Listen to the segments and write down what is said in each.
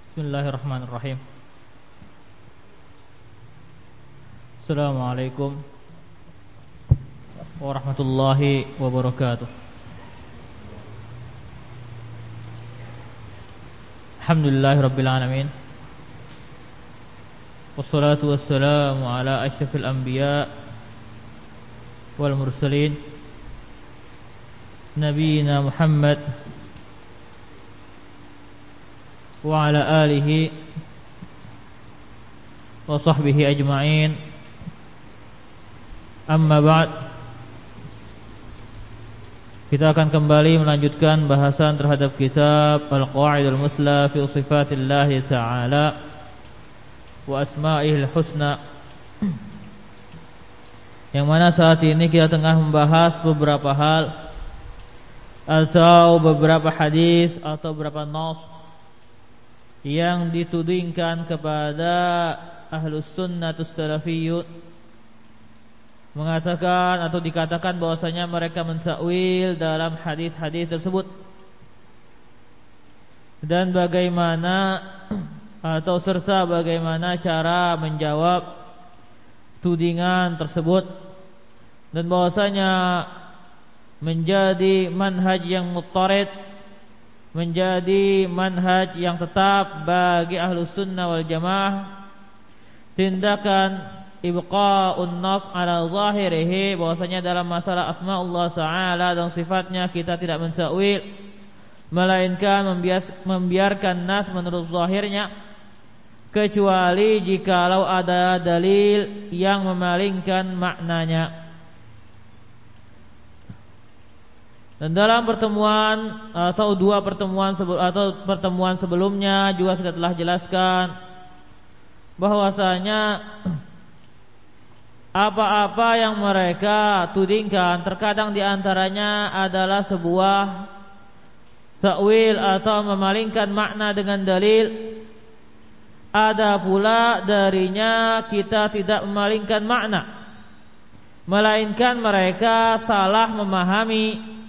Bismillahirrahmanirrahim. Assalamualaikum warahmatullahi wabarakatuh. Alhamdulillahirabbil alamin. Wassalatu wassalamu ala asyrafil anbiya wal mursalin nabiyina Muhammad wa ala alihi wa sahbihi ajma'in. Amma ba'd. Kita akan kembali melanjutkan bahasan terhadap kitab Al-Qawaidul Musla fi Sifatillahi Ta'ala wa Asma'ihil Husna, yang mana saat ini kita tengah membahas beberapa hal atau beberapa hadis atau beberapa nas yang ditudingkan kepada Ahlus Sunnatus Salafiyyun, mengatakan atau dikatakan bahwasanya mereka mentakwil dalam hadis-hadis tersebut, dan bagaimana atau serta bagaimana cara menjawab tudingan tersebut, dan bahwasanya menjadi manhaj yang muttarid, menjadi manhaj yang tetap bagi Ahlus Sunnah wal Jamaah tindakan ibqa'un nas ala zahirihi, bahwasanya dalam masalah asma'ullah ta'ala dan sifatnya kita tidak mentakwil, melainkan membiarkan nas menurut zahirnya, kecuali jikalau ada dalil yang memalingkan maknanya. Dan dalam pertemuan atau dua pertemuan pertemuan sebelumnya juga kita telah jelaskan bahwasanya apa-apa yang mereka tudingkan terkadang diantaranya adalah sebuah takwil atau memalingkan makna dengan dalil. Ada pula darinya kita tidak memalingkan makna, melainkan mereka salah memahami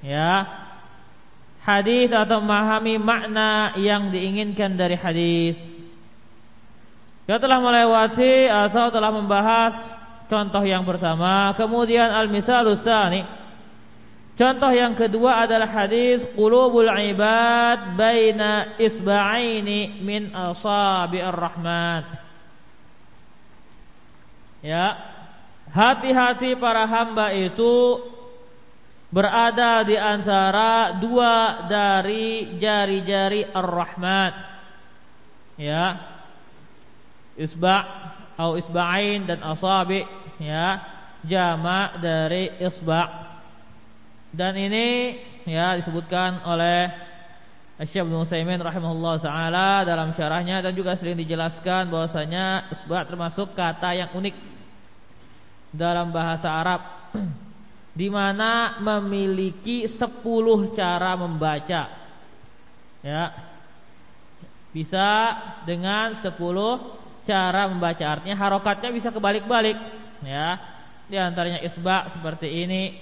hadis atau memahami makna yang diinginkan dari hadis. Kita telah melewati atau telah membahas contoh yang pertama. Kemudian al-misalus tsani, contoh yang kedua adalah hadis qulubul ibad baina isba'aini min asabi'ir rahman. Hati-hati para hamba itu berada di antara dua dari jari-jari Ar-Rahman. Isba' atau isba'ain dan asabi', jamak dari isba'. Dan ini disebutkan oleh Syekh Ibnu Utsaimin rahimahullah taala dalam syarahnya, dan juga sering dijelaskan bahwasanya isba' termasuk kata yang unik dalam bahasa Arab, di mana memiliki 10 cara membaca. Bisa dengan 10 cara membaca, artinya harokatnya bisa kebalik-balik. Di antaranya isba' seperti ini,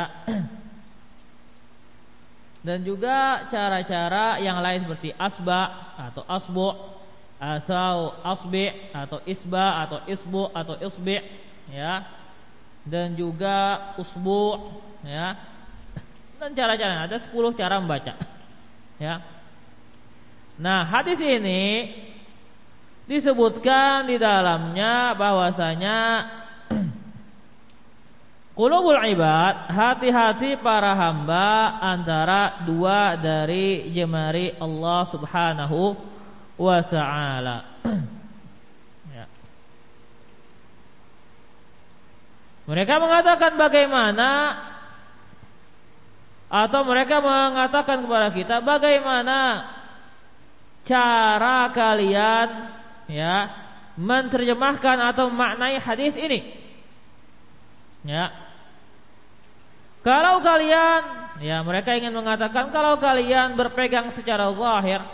dan juga cara-cara yang lain seperti asba' atau asbu' atau asbi' atau isba' atau isbu' atau isbi', dan juga usbu', dan cara-cara, ada 10 cara membaca. Nah, hadis ini disebutkan di dalamnya bahwasanya qulubul ibad, hati-hati para hamba antara dua dari jemari Allah Subhanahu wa ta'ala. Mereka mengatakan bagaimana, atau mereka mengatakan kepada kita, bagaimana cara kalian menerjemahkan atau memaknai hadis ini? Kalau kalian, mereka ingin mengatakan kalau kalian berpegang secara zahir,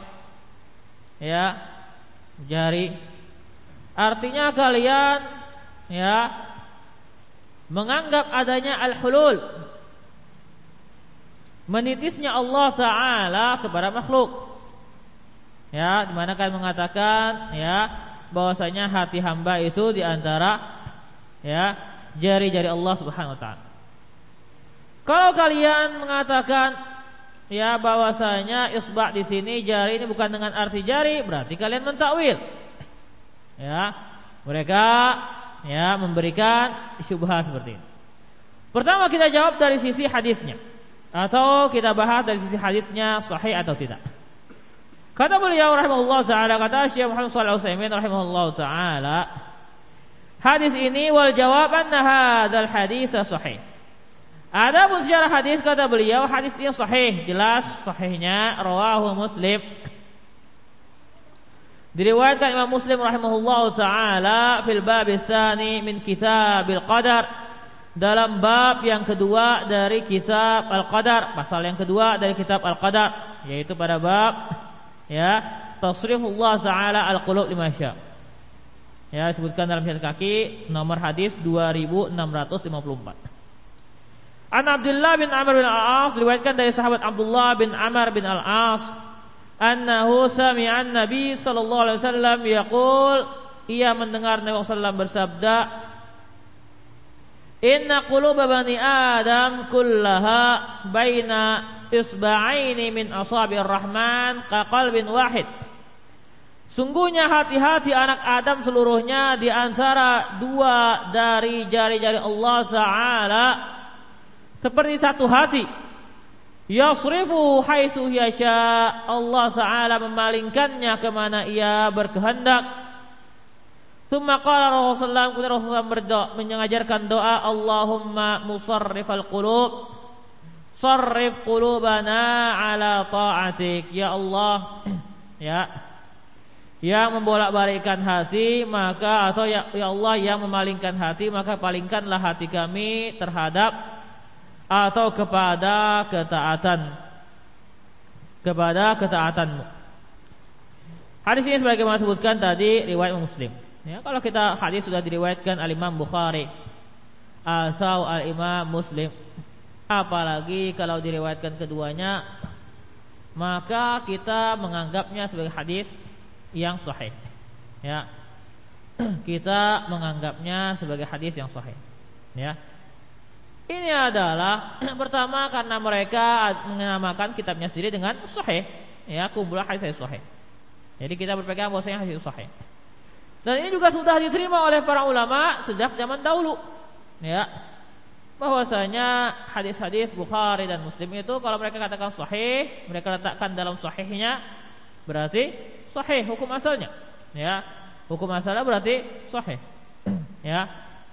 jari, artinya kalian menganggap adanya al-hulul, menitisnya Allah Ta'ala kepada makhluk. Ya, di mana kalian mengatakan ya bahwasanya hati hamba itu di antara ya jari-jari Allah Subhanahu wa taala. Kalau kalian mengatakan ya bahwasanya isba' di sini jari ini bukan dengan arti jari, berarti kalian mentakwil. Ya, mereka ya memberikan syubhat seperti ini. Pertama kita jawab dari sisi hadisnya, atau kita bahas dari sisi hadisnya sahih atau tidak. Kata beliau rahimahullah taala, kata Syekh Muhammad shallallahu alaihi wasallam rahimahullah taala, hadis ini wal jawab anna hadzal hadis sahih. Adapun secara hadis kata beliau hadis ini sahih, jelas sahihnya rawahu Muslim. Diriwayatkan Imam Muslim rahimahullah taala fil bab tsani min kitabil qadar, dalam bab yang kedua dari kitab Al-Qadar, pasal yang kedua dari kitab Al-Qadar, yaitu pada bab ya tasrifullah taala al-qulub lima syaa. Ya, disebutkan dalam catatan kaki nomor hadis 2654. An Abdullah bin Amr bin Al-As, riwayatkan dari sahabat Abdullah bin Amr bin Al-As, annahu sami'a an-nabi sallallahu alaihi wasallam yaqul, ia mendengar Nabi sallallahu alaihi wasallam bersabda, inna quluba bani Adam kullaha baina isba'aini min asabir rahman ka qalbin wahid. Sungguhnya hati-hati anak Adam seluruhnya di antara dua dari jari-jari Allah Ta'ala seperti satu hati. Yasrifu haitsu yasha, Allah Ta'ala memalingkannya kemana ia berkehendak. Tsumma qala Rasulullah, kemudian Rasulullah berdoa, mengajarkan doa, Allahumma musarrifal qulub, sarrif qulubana ala ta'atik. Ya Allah, ya yang membolak-balikkan hati, maka atau ya Allah yang memalingkan hati, maka palingkanlah hati kami terhadap atau kepada ketaatanmu. Hadis ini sebagaimana disebutkan tadi riwayat Muslim. Ya, kalau kita hadis sudah diriwayatkan al-Imam Bukhari atau al-Imam Muslim, apalagi kalau diriwayatkan keduanya, maka kita menganggapnya sebagai hadis yang sahih. Ya, kita menganggapnya sebagai hadis yang sahih. Ya, ini adalah pertama karena mereka menamakan kitabnya sendiri dengan sahih. Ya, kumpulan hadis sahih. Jadi kita berpegang bahwasanya hadis sahih. Dan ini juga sudah diterima oleh para ulama sejak zaman dahulu. Ya, bahwasanya hadis-hadis Bukhari dan Muslim itu kalau mereka katakan sahih, mereka letakkan dalam sahihnya, berarti sahih hukum asalnya. Ya, hukum asalnya berarti sahih. Ya,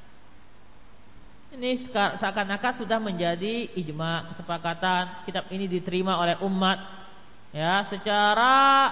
ini seakan-akan sudah menjadi ijma, kesepakatan, kitab ini diterima oleh umat. Ya, secara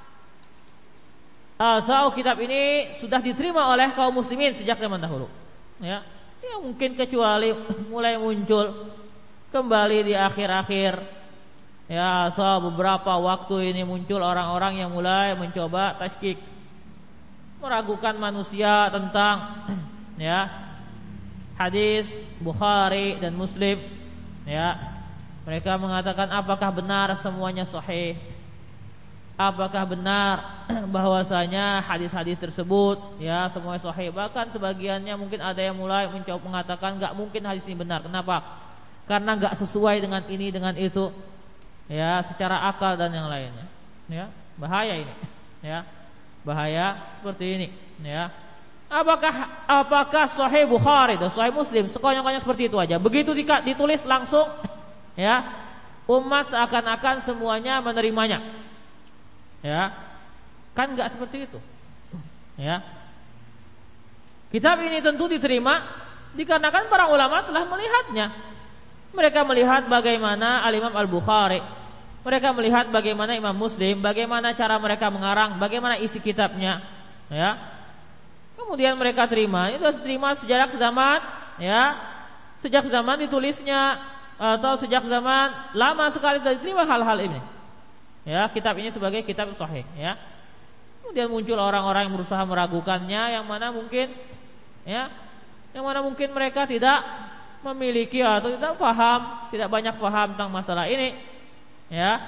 atau kitab ini sudah diterima oleh kaum muslimin sejak zaman dahulu. Ya, ya mungkin kecuali mulai muncul kembali di akhir-akhir. Ya, atau beberapa waktu ini muncul orang-orang yang mulai mencoba tasykik, meragukan manusia tentang ya hadis Bukhari dan Muslim. Ya, mereka mengatakan apakah benar semuanya sahih? Apakah benar bahwasanya hadis-hadis tersebut ya semuanya sahih? Bahkan sebagiannya mungkin ada yang mulai mencoba mengatakan enggak mungkin hadis ini benar. Kenapa? Karena enggak sesuai dengan ini dengan itu. Ya, secara akal dan yang lainnya. Ya, bahaya ini. Ya, bahaya seperti ini. Ya, apakah Sahih Bukhari dan Sahih Muslim sekonyong-konyong seperti itu aja? Begitu ditulis langsung, ya, umat seakan-akan semuanya menerimanya. Ya, kan enggak seperti itu. Ya, kitab ini tentu diterima dikarenakan para ulama telah melihatnya. Mereka melihat bagaimana Al-Imam Al-Bukhari, mereka melihat bagaimana Imam Muslim, bagaimana cara mereka mengarang, bagaimana isi kitabnya, ya. Kemudian mereka terima, itu diterima sejak zaman, ya, sejak zaman ditulisnya atau sejak zaman lama sekali sudah diterima hal-hal ini. Ya, kitab ini sebagai kitab sahih, ya. Kemudian muncul orang-orang yang berusaha meragukannya, yang mana mungkin, ya, yang mana mungkin mereka tidak memiliki atau tidak paham, tidak banyak paham tentang masalah ini, ya.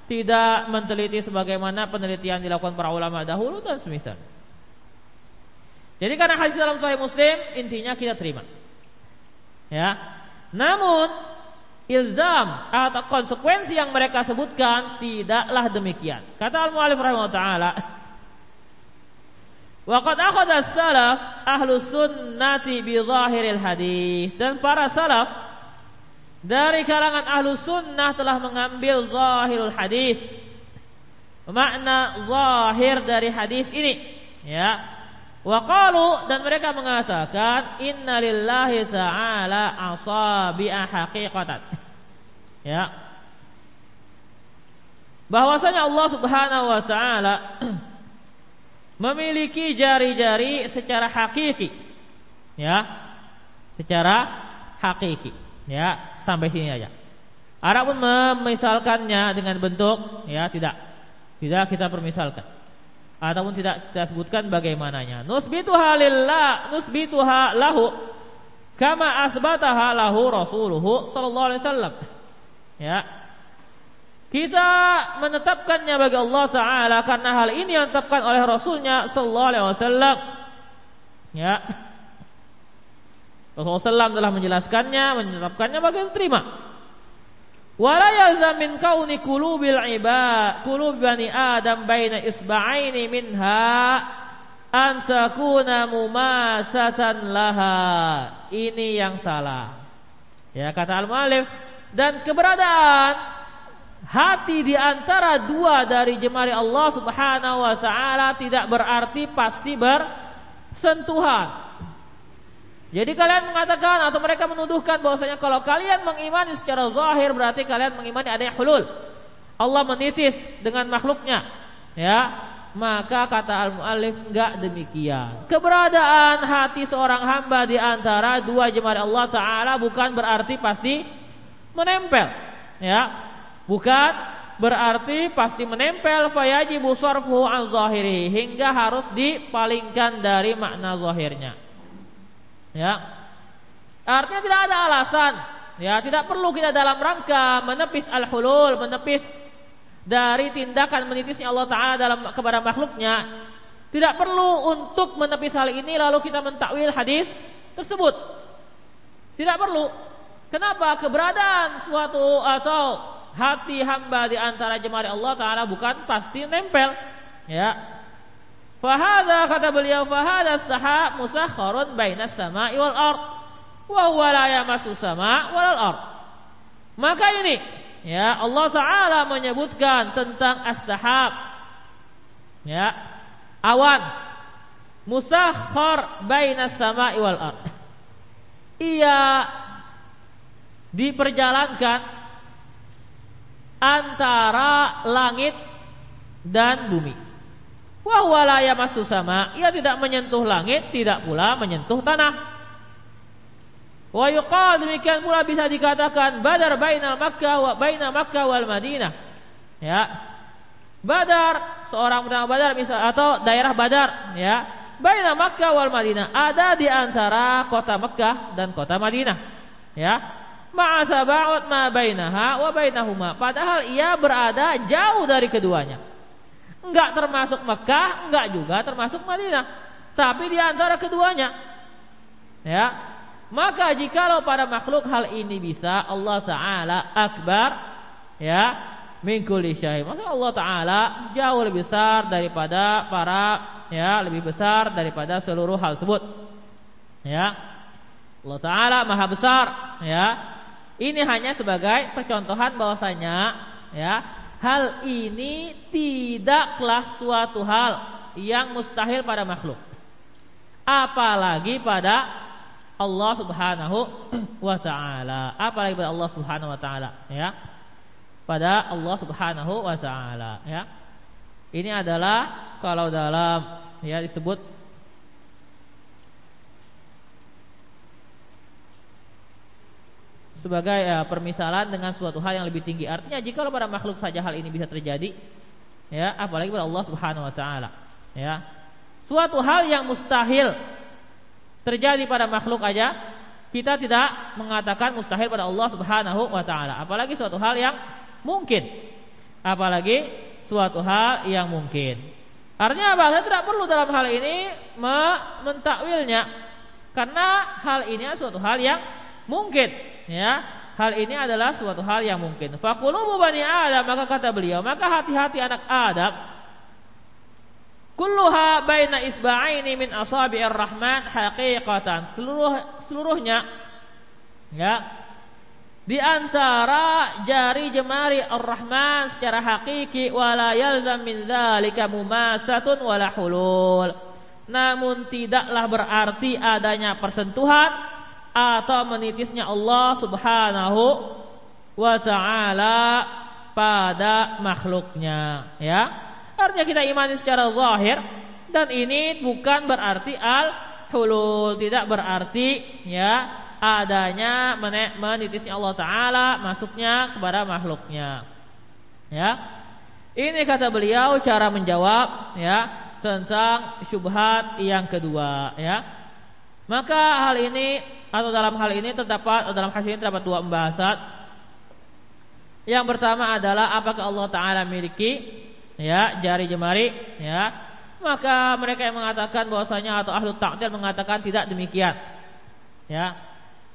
tidak meneliti sebagaimana penelitian dilakukan para ulama dahulu dan semisal. Jadi karena hadis dalam Sahih Muslim, intinya kita terima. Ya. Namun ilzam atau konsekuensi yang mereka sebutkan tidaklah demikian. Kata al-mu'allif rahimahullah taala, wa qad akhadha as-salaf ahlus sunnati bi zahiril hadis, dan para salaf dari kalangan ahlus sunnah telah mengambil zahirul hadis, makna zahir dari hadis ini, ya. Wa qalu, dan mereka mengatakan inna lillahi ta'ala asabi'a haqiqatan, ya, bahwasanya Allah Subhanahu wa taala memiliki jari-jari secara hakiki, ya, secara hakiki, ya, sampai sini aja. Adapun memisalkannya dengan bentuk, ya, tidak kita permisalkan ataupun tidak kita sebutkan bagaimananya. Nusbituha lillah, nusbituha lahu kama asbataha lahu rasuluhu sallallahu alaihi wasallam, ya. Kita menetapkannya bagi Allah Ta'ala karena hal ini yang ditetapkan oleh Rasulnya sallallahu alaihi wasallam, ya. Rasulullah SAW telah menjelaskannya, menetapkannya bagi diterima. Wala yalzam min kauni qulubil ibad, qulub bani Adam baina isba'aini minha an takuna mumasatan laha. Ini yang salah, ya, kata al-mu'allif. Dan keberadaan hati di antara dua dari jemari Allah Subhanahu wa taala tidak berarti pasti bersentuhan. Jadi kalian mengatakan atau mereka menuduhkan bahwasanya kalau kalian mengimani secara zahir berarti kalian mengimani adanya hulul, Allah menitis dengan makhluknya, ya. Maka kata al-mu'allif, enggak demikian. Keberadaan hati seorang hamba di antara dua jemari Allah Ta'ala bukan berarti pasti menempel, ya. Bukan berarti pasti menempel, fayajibu sarfuhu an zahiri, hingga harus dipalingkan dari makna zahirnya, ya. Artinya tidak ada alasan, ya, tidak perlu kita dalam rangka menepis al-hulul, menepis dari tindakan menitisnya Allah Ta'ala dalam kepada makhluknya. Tidak perlu untuk menepis hal ini lalu kita mentakwil hadis tersebut. Tidak perlu. Kenapa? Keberadaan suatu atau hati hamba di antara jemari Allah Ta'ala bukan pasti nempel, ya. Fahada, kata beliau, fahada sahab musakharun bainas sama'i wal ard wa huwa la yamassu sama' wal ard. Maka ini, ya, Allah Ta'ala menyebutkan tentang as-sahab, ya, awan, musakhkhar bainas sama'i wal ard. Ia diperjalankan antara langit dan bumi. Wa huwa la yamassu sama, ia tidak menyentuh langit, tidak pula menyentuh tanah. Wa yuqal, demikian pula bisa dikatakan Badar bainal Makkah wa baina Makkah wal Madinah, ya. Badar, seorang bernama Badar misal, atau daerah Badar, ya, baina Makkah wal Madinah, ada di antara kota Makkah dan kota Madinah, ya. Ma'asa ba'ud ma bainaha wa bainahuma, padahal ia berada jauh dari keduanya. Enggak termasuk Mekah, enggak juga termasuk Madinah, tapi di antara keduanya, ya. Maka jikalau pada makhluk hal ini bisa, Allah Ta'ala akbar, ya, min kulli syai', maka Allah Ta'ala jauh lebih besar daripada lebih besar daripada seluruh hal tersebut, ya. Allah Ta'ala maha besar, ya. Ini hanya sebagai percontohan bahwasanya, ya, hal ini tidaklah suatu hal yang mustahil pada makhluk, apalagi pada Allah Subhanahu wa ta'ala, apalagi pada Allah Subhanahu wa ta'ala, ya. Pada Allah Subhanahu wa ta'ala, ya. Ini adalah kalau dalam, ya, disebut sebagai, ya, permisalan dengan suatu hal yang lebih tinggi. Artinya jika pada makhluk saja hal ini bisa terjadi, ya, apalagi pada Allah Subhanahu wa ta'ala, ya. Suatu hal yang mustahil terjadi pada makhluk aja kita tidak mengatakan mustahil pada Allah Subhanahu wa ta'ala, apalagi suatu hal yang mungkin. apalagi suatu hal yang mungkin. Artinya apa? Saya tidak perlu dalam hal ini mentakwilnya, karena hal ini adalah suatu hal yang mungkin, ya. Hal ini adalah suatu hal yang mungkin. Faqulubu bani Adam, maka kata beliau, maka hati-hati anak Adam, kulluha baina isba'aini min asabi'ir rahman haqiqatan. Seluruhnya, ya, di antara jari jemari Ar-Rahman secara hakiki, wala yalzam min dzalika mumasatun wala hulul. Namun tidaklah berarti adanya persentuhan atau menitisnya Allah Subhanahu wa taala pada makhluknya, ya. Artinya kita imani secara zahir, dan ini bukan berarti al-hulul, tidak berarti, ya, adanya menitisnya Allah Ta'ala masuknya kepada makhluknya, ya. Ini kata beliau cara menjawab, ya, tentang syubhat yang kedua, ya. Maka hal ini, atau dalam hal ini terdapat dua pembahasan. Yang pertama adalah apakah Allah Ta'ala memiliki, ya, jari jemari, ya. Maka mereka yang mengatakan bahwasanya, atau ahlu ta'til mengatakan tidak demikian, ya.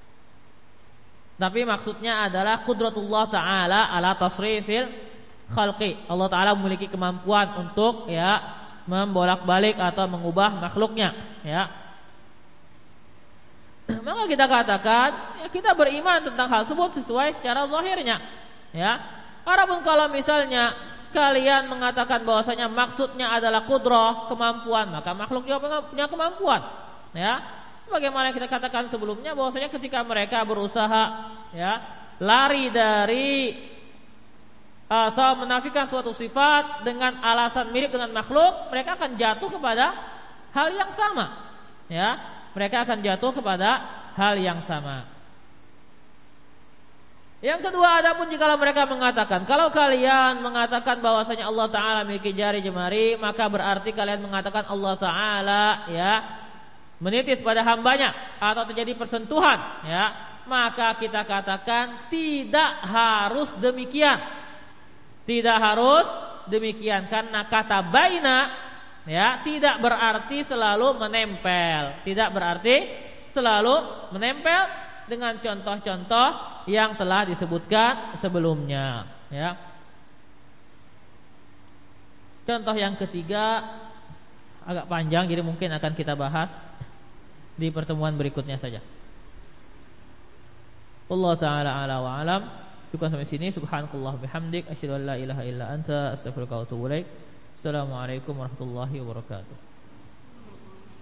Tapi maksudnya adalah qudratullah Ta'ala ala tasrifil khalqi. Allah Ta'ala memiliki kemampuan untuk, ya, membolak-balik atau mengubah makhluknya, ya. Maka kita katakan, ya, kita beriman tentang hal tersebut sesuai secara zahirnya, ya. Adapun kalau misalnya kalian mengatakan bahwasanya maksudnya adalah qudrah, kemampuan, maka makhluk juga punya kemampuan, ya. Bagaimana kita katakan sebelumnya bahwasanya ketika mereka berusaha, ya, lari dari atau menafikan suatu sifat dengan alasan mirip dengan makhluk, mereka akan jatuh kepada hal yang sama, ya. Mereka akan jatuh kepada hal yang sama. Yang kedua, adapun jika mereka mengatakan, kalau kalian mengatakan bahwasanya Allah Ta'ala memiliki jari jemari, maka berarti kalian mengatakan Allah Ta'ala, ya, menitis pada hambanya atau terjadi persentuhan, ya. Maka kita katakan tidak harus demikian. Tidak harus demikian, karena kata baina, ya, tidak berarti selalu menempel. Tidak berarti selalu menempel dengan contoh-contoh yang telah disebutkan sebelumnya, ya. Contoh yang ketiga agak panjang, jadi mungkin akan kita bahas di pertemuan berikutnya saja. Allah Ta'ala ala wa alam. Cukup sampai sini. Subhanakallah bihamdik, asyhadu an la ilaha illa anta, astaghfiruka wa atubu ilaik. Assalamualaikum warahmatullahi wabarakatuh.